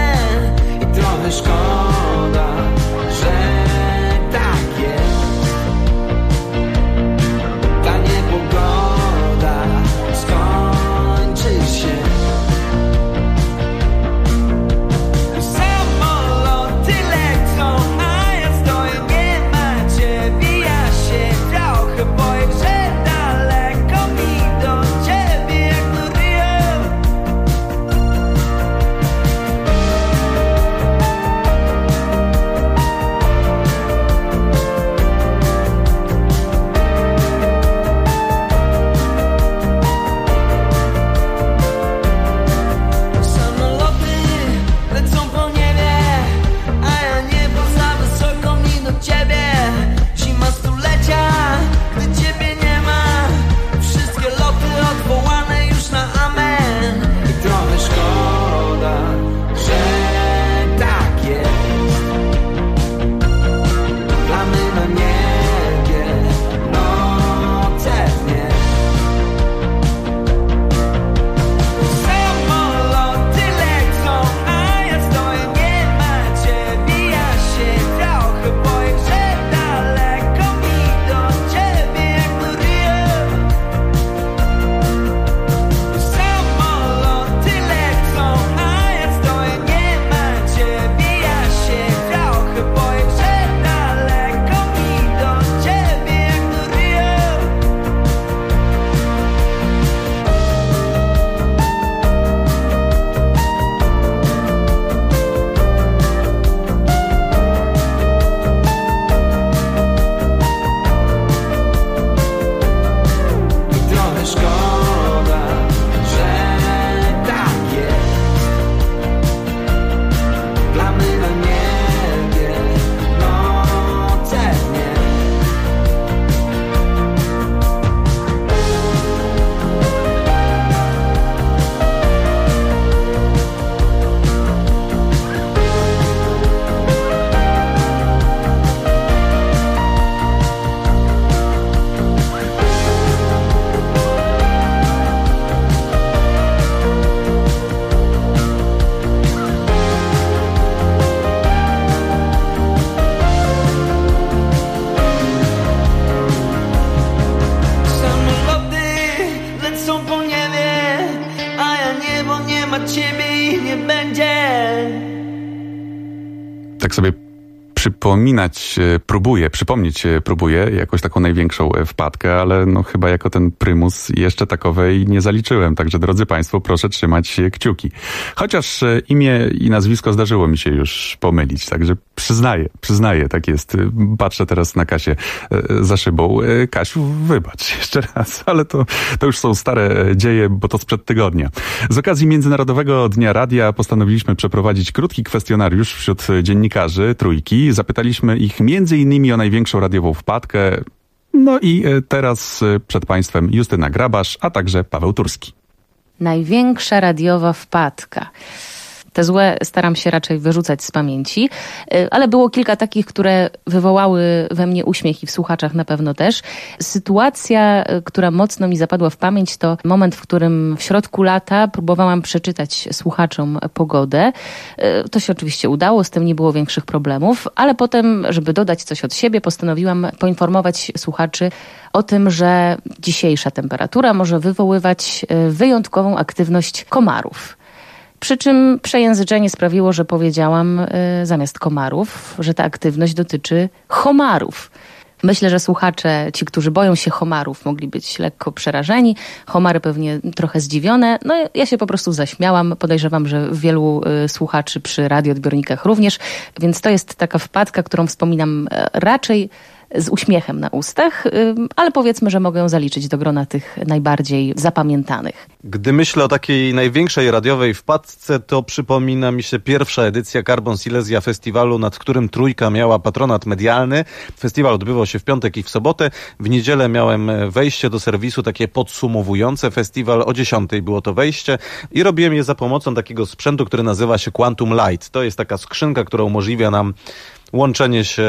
tak sobie przypomnieć próbuję jakąś taką największą wpadkę, ale no chyba jako ten prymus jeszcze takowej nie zaliczyłem. Także drodzy Państwo, proszę trzymać kciuki. Chociaż imię i nazwisko zdarzyło mi się już pomylić, także przyznaję, tak jest. Patrzę teraz na Kasię za szybą. Kasiu, wybacz jeszcze raz, ale to już są stare dzieje, bo to sprzed tygodnia. Z okazji Międzynarodowego Dnia Radia postanowiliśmy przeprowadzić krótki kwestionariusz wśród dziennikarzy Trójki. Zapytaliśmy ich m.in. o największą radiową wpadkę. No i teraz przed Państwem Justyna Grabasz, a także Paweł Turski. Największa radiowa wpadka. Te złe staram się raczej wyrzucać z pamięci, ale było kilka takich, które wywołały we mnie uśmiech i w słuchaczach na pewno też. Sytuacja, która mocno mi zapadła w pamięć, to moment, w którym w środku lata próbowałam przeczytać słuchaczom pogodę. To się oczywiście udało, z tym nie było większych problemów, ale potem, żeby dodać coś od siebie, postanowiłam poinformować słuchaczy o tym, że dzisiejsza temperatura może wywoływać wyjątkową aktywność komarów. Przy czym przejęzyczenie sprawiło, że powiedziałam zamiast komarów, że ta aktywność dotyczy homarów. Myślę, że słuchacze, ci, którzy boją się homarów, mogli być lekko przerażeni. Homary pewnie trochę zdziwione. No ja się po prostu zaśmiałam. Podejrzewam, że wielu słuchaczy przy radioodbiornikach również. Więc to jest taka wpadka, którą wspominam raczej z uśmiechem na ustach, ale powiedzmy, że mogę ją zaliczyć do grona tych najbardziej zapamiętanych. Gdy myślę o takiej największej radiowej wpadce, to przypomina mi się pierwsza edycja Carbon Silesia Festiwalu, nad którym Trójka miała patronat medialny. Festiwal odbywał się w piątek i w sobotę. W niedzielę miałem wejście do serwisu takie podsumowujące festiwal. O 10:00 było to wejście i robiłem je za pomocą takiego sprzętu, który nazywa się Quantum Light. To jest taka skrzynka, która umożliwia nam łączenie się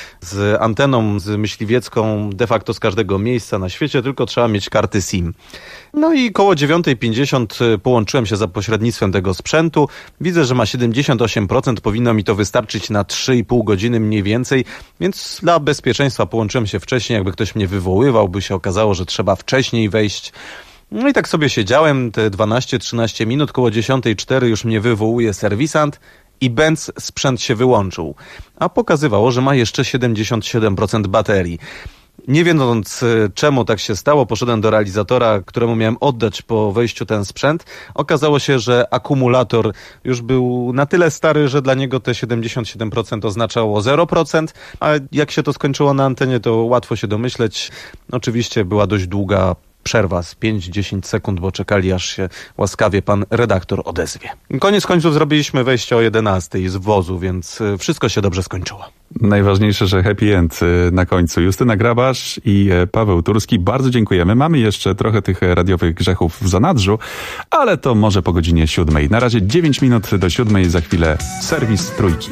z anteną, z myśliwiecką de facto z każdego miejsca na świecie, tylko trzeba mieć karty SIM. No i koło 9:50 połączyłem się za pośrednictwem tego sprzętu. Widzę, że ma 78%, powinno mi to wystarczyć na 3,5 godziny mniej więcej, więc dla bezpieczeństwa połączyłem się wcześniej, jakby ktoś mnie wywoływał, by się okazało, że trzeba wcześniej wejść. No i tak sobie siedziałem te 12-13 minut, koło 10:04 już mnie wywołuje serwisant i bęc sprzęt się wyłączył, a pokazywało, że ma jeszcze 77% baterii. Nie wiedząc czemu tak się stało, poszedłem do realizatora, któremu miałem oddać po wejściu ten sprzęt. Okazało się, że akumulator już był na tyle stary, że dla niego te 77% oznaczało 0%, a jak się to skończyło na antenie, to łatwo się domyśleć. Oczywiście była dość długa przerwa z 5-10 sekund, bo czekali, aż się łaskawie pan redaktor odezwie. Koniec końców zrobiliśmy wejście o 11:00 z wozu, więc wszystko się dobrze skończyło. Najważniejsze, że happy end na końcu. Justyna Grabasz i Paweł Turski, bardzo dziękujemy. Mamy jeszcze trochę tych radiowych grzechów w zanadrzu, ale to może po godzinie 7:00. Na razie 9 minut do 7:00, za chwilę serwis Trójki.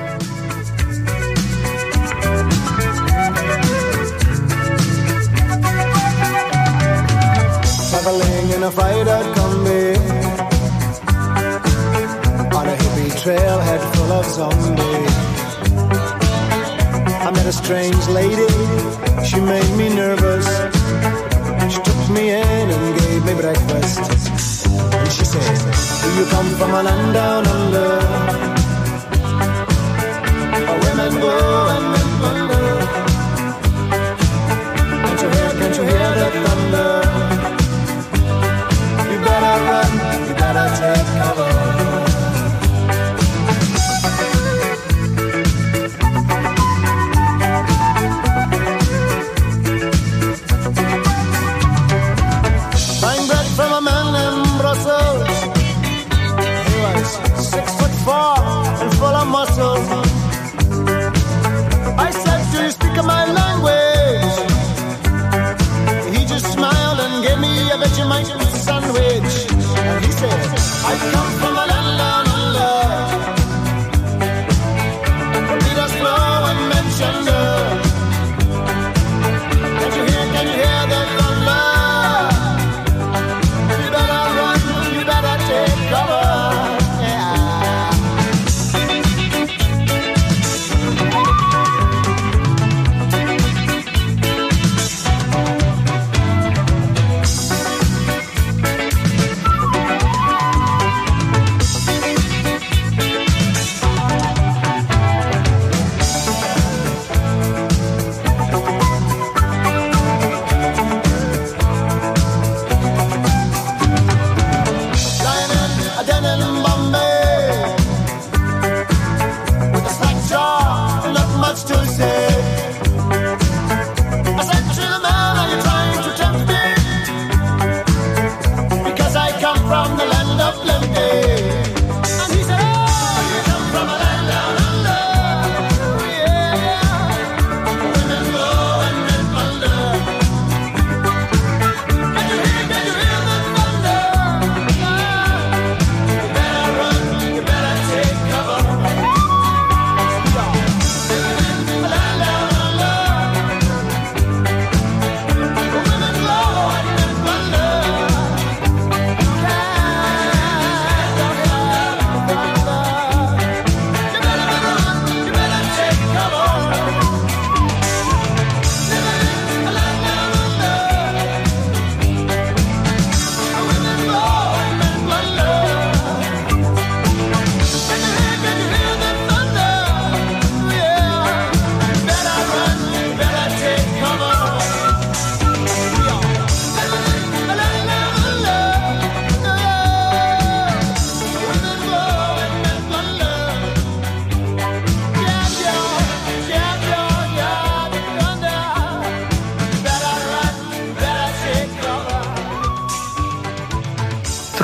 In a fighter combi on a hippie trailhead full of zombies. I met a strange lady, she made me nervous. She took me in and gave me breakfast. And she said, do you come from a land down under? Women go and men wonder. Can't you hear the thunder? You better take cover.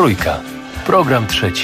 Trójka. Program trzeci.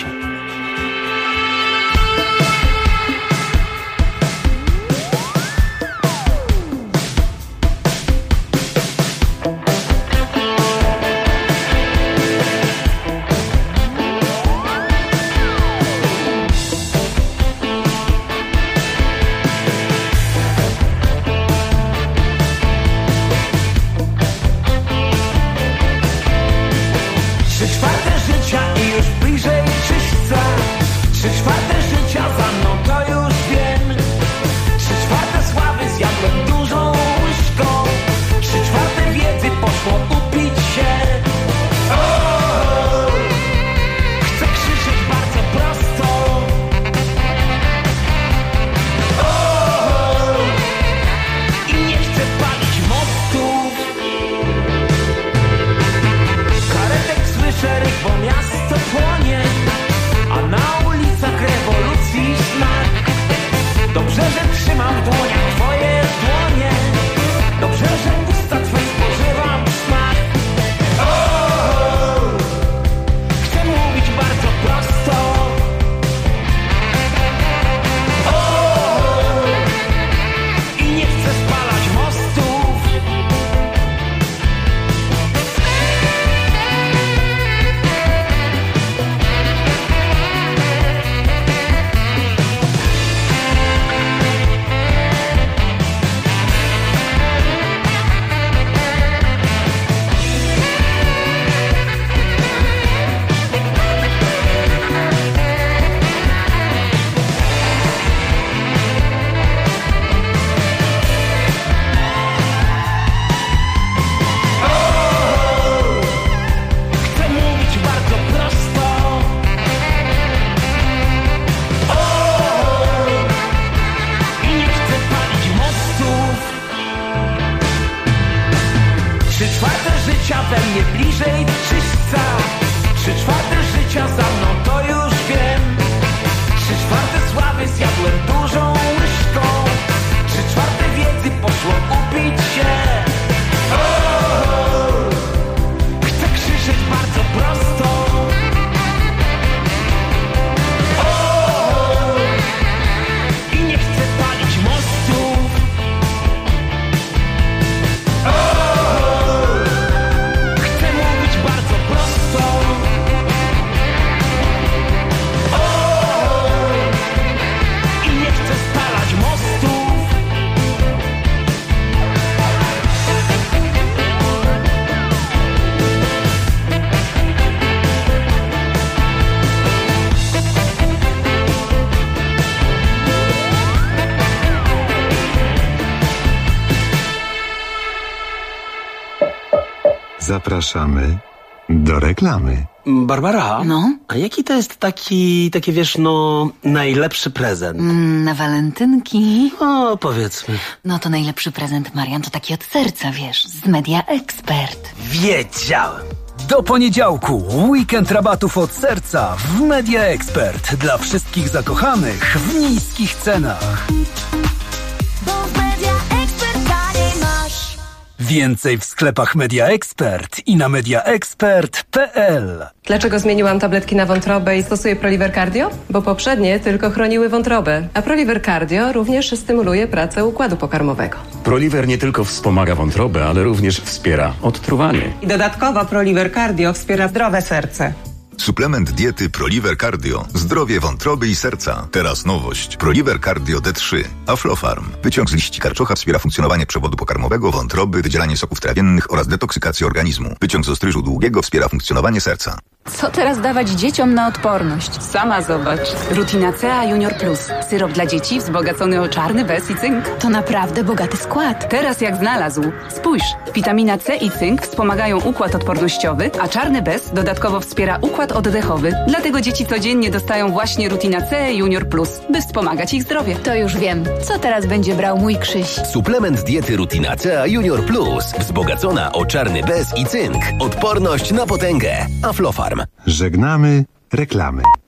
Zapraszamy do reklamy. Barbara? No? A jaki to jest taki wiesz, najlepszy prezent? Na walentynki? O, powiedzmy. No to najlepszy prezent, Marian, to taki od serca, wiesz, z Media Expert. Wiedziałem. Do poniedziałku weekend rabatów od serca w Media Expert dla wszystkich zakochanych w niskich cenach. Więcej w sklepach Media Expert i na mediaexpert.pl. Dlaczego zmieniłam tabletki na wątrobę i stosuję Proliver Cardio? Bo poprzednie tylko chroniły wątrobę, a Proliver Cardio również stymuluje pracę układu pokarmowego. Proliver nie tylko wspomaga wątrobę, ale również wspiera odtruwanie. I dodatkowo Proliver Cardio wspiera zdrowe serce. Suplement diety Proliver Cardio. Zdrowie wątroby i serca. Teraz nowość. Proliver Cardio D3. Aflofarm. Wyciąg z liści karczocha wspiera funkcjonowanie przewodu pokarmowego, wątroby, wydzielanie soków trawiennych oraz detoksykację organizmu. Wyciąg z ostryżu długiego wspiera funkcjonowanie serca. Co teraz dawać dzieciom na odporność? Sama zobacz. Rutina C Junior Plus. Syrop dla dzieci wzbogacony o czarny bez i cynk. To naprawdę bogaty skład. Teraz jak znalazł. Spójrz. Witamina C i cynk wspomagają układ odpornościowy, a czarny bez dodatkowo wspiera układ oddechowy. Dlatego dzieci codziennie dostają właśnie Rutina C Junior Plus, by wspomagać ich zdrowie. To już wiem. Co teraz będzie brał mój Krzyś? Suplement diety Rutina C Junior Plus. Wzbogacona o czarny bez i cynk. Odporność na potęgę. Aflofarm. Żegnamy reklamy.